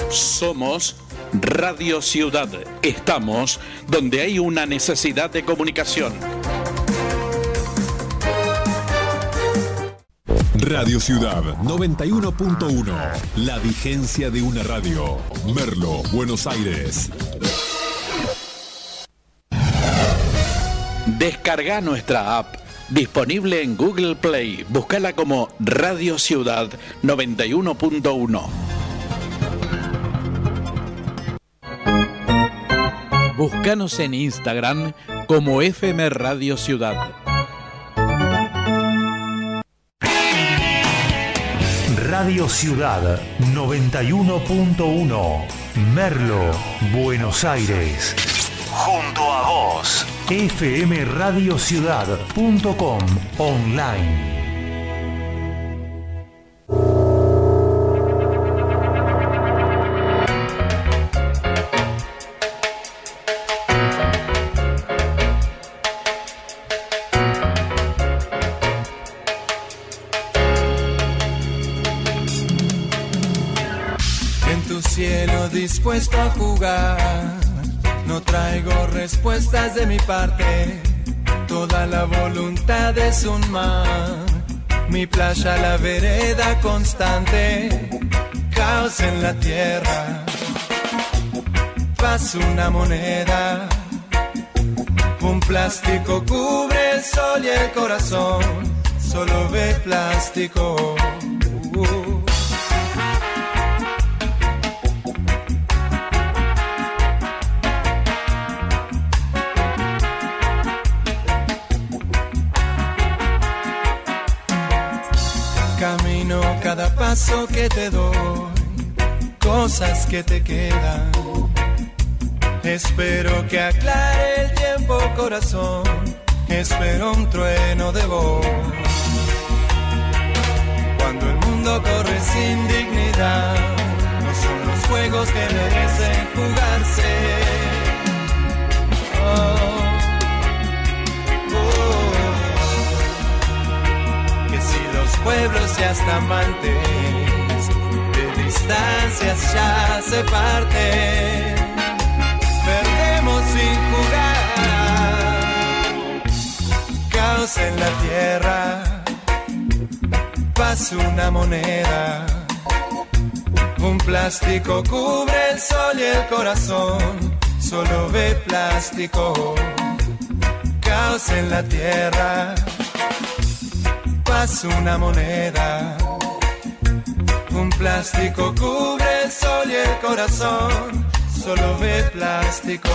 Somos Radio Ciudad. Estamos donde hay una necesidad de comunicación. Radio Ciudad 91.1. La vigencia de una radio. Merlo, Buenos Aires. Descarga nuestra app. Disponible en Google Play. Búscala como Radio Ciudad 91.1. Búscanos en Instagram como FM Radio Ciudad. Radio Ciudad 91.1. Merlo, Buenos Aires. Junto a vos. fmradiociudad.com online. En tu cielo dispuesto a jugar, no traigo respuestas de mi parte, toda la voluntad es un mar, mi playa la vereda constante, caos en la tierra, paz una moneda, un plástico cubre el sol y el corazón, solo ve plástico. Camino cada paso que te doy, cosas que te quedan. Espero que aclare el tiempo, corazón. Espero un trueno de voz. Cuando el mundo corre sin dignidad, no son los juegos que merecen jugarse. Pueblos y hasta amantes de distancias ya se parten, perdemos sin jugar, caos en la tierra, paz una moneda, un plástico cubre el sol y el corazón, solo ve plástico, caos en la tierra, paz una moneda, un plástico cubre el sol y el corazón, solo ve plástico.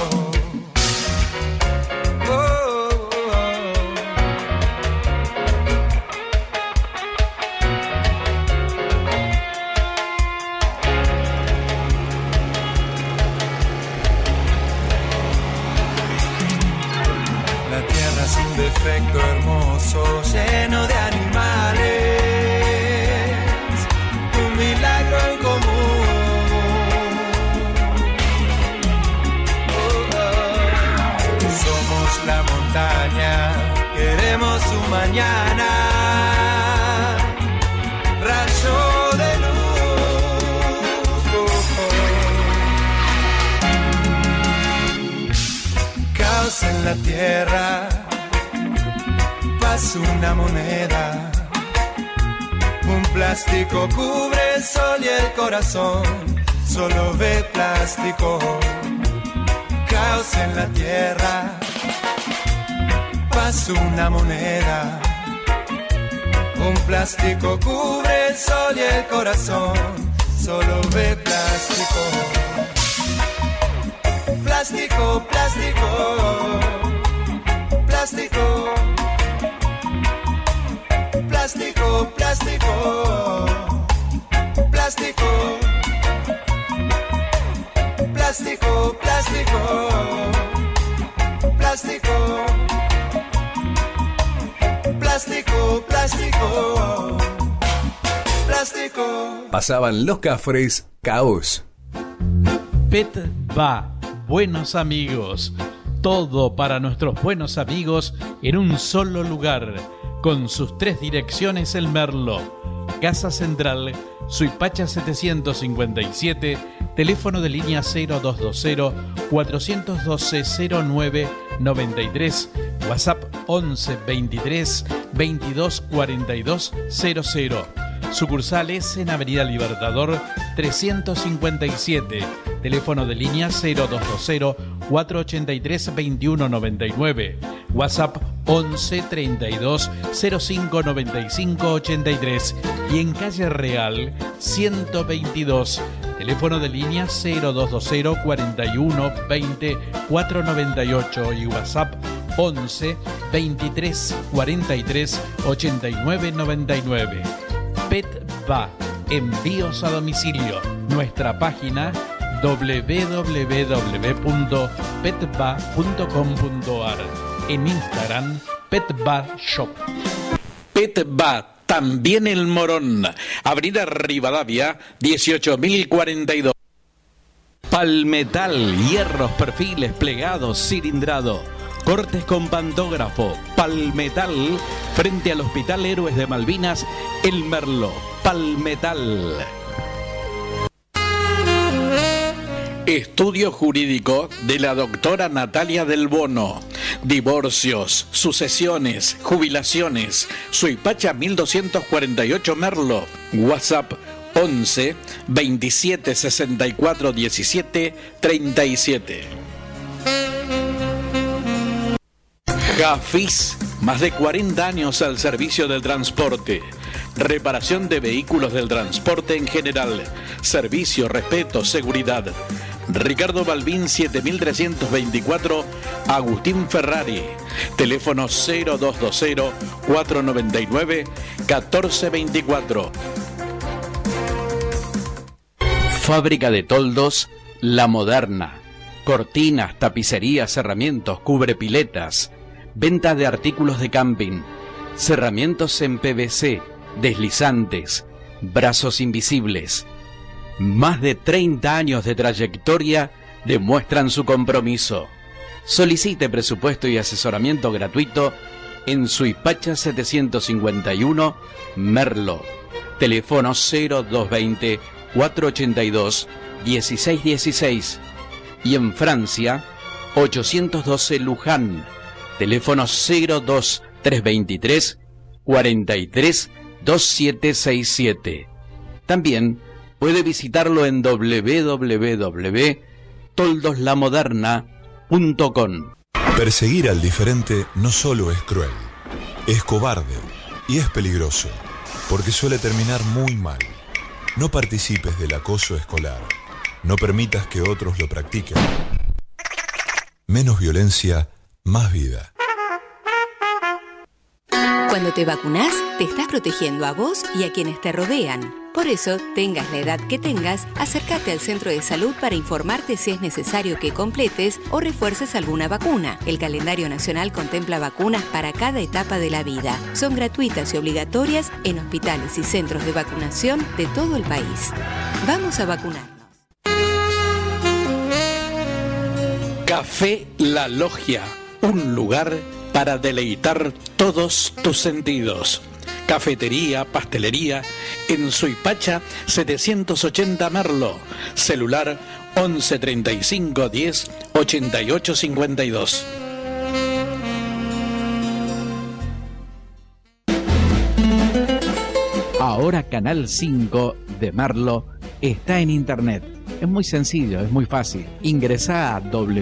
La tierra es un defecto hermoso, lleno de animales, un milagro en común. Somos la montaña, queremos un mañana, rayo de luz. Caos en la tierra, paz una moneda, un plástico cubre el sol y el corazón, solo ve plástico, caos en la tierra, paz una moneda, un plástico cubre el sol y el corazón, solo ve plástico, plástico, plástico, plástico. Plástico, plástico, plástico, plástico, plástico, plástico, plástico, plástico, plástico. Pasaban los Cafres, caos. Pet Va, buenos amigos. Todo para nuestros buenos amigos en un solo lugar. Con sus 3 direcciones en Merlo, Casa Central, Suipacha 757, Teléfono de línea 0220-412-0993. WhatsApp 11 23 22 42 00. Sucursales en Avenida Libertador 357. Teléfono de línea 0220-483-2199. WhatsApp 11 32 05 95 83. Y en Calle Real 122. Teléfono de línea 0220 41 20 498 y WhatsApp 11 23 43 89 99. Pet Va, envíos a domicilio. Nuestra página www.petva.com.ar. En Instagram, Petva Shop. Pet Va, también El Morón. Avenida Rivadavia, 18042. Palmetal, hierros, perfiles, plegados, cilindrado. Cortes con pantógrafo. Palmetal, frente al Hospital Héroes de Malvinas, El Merlo. Palmetal. Estudio jurídico de la doctora Natalia Del Bono. Divorcios, sucesiones, jubilaciones. Suipacha 1248 Merlo. WhatsApp 11 27 64 17 37. Jafis, más de 40 años al servicio del transporte. Reparación de vehículos del transporte en general. Servicio, respeto, seguridad. Ricardo Balbín 7324, Agustín Ferrari. Teléfono 0220-499-1424. Fábrica de toldos La Moderna. Cortinas, tapicerías, cerramientos, cubrepiletas. Venta de artículos de camping. Cerramientos en PVC, deslizantes, brazos invisibles. Más de 30 años de trayectoria demuestran su compromiso. Solicite presupuesto y asesoramiento gratuito en Suipacha 751, Merlo. Teléfono 0220-482-1616. Y en Francia, 812 Luján. Teléfono 02323-432767. También puede visitarlo en www.toldoslamoderna.com. Perseguir al diferente no solo es cruel, es cobarde y es peligroso, porque suele terminar muy mal. No participes del acoso escolar. No permitas que otros lo practiquen. Menos violencia, más vida. Cuando te vacunás, te estás protegiendo a vos y a quienes te rodean. Por eso, tengas la edad que tengas, acércate al centro de salud para informarte si es necesario que completes o refuerces alguna vacuna. El calendario nacional contempla vacunas para cada etapa de la vida. Son gratuitas y obligatorias en hospitales y centros de vacunación de todo el país. Vamos a vacunarnos. Café La Logia, un lugar para deleitar todos tus sentidos. Cafetería, pastelería, en Suipacha 780 Merlo. Celular 11 35 10 88 52. Ahora Canal 5 de Merlo está en internet. Es muy sencillo, es muy fácil. Ingresá a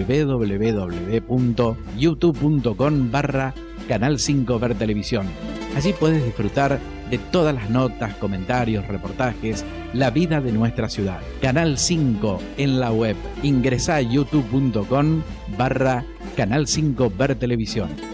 www.youtube.com/Canal 5 Ver Televisión. Allí puedes disfrutar de todas las notas, comentarios, reportajes, la vida de nuestra ciudad. Canal 5 en la web. Ingresá a youtube.com/Canal 5 Ver Televisión.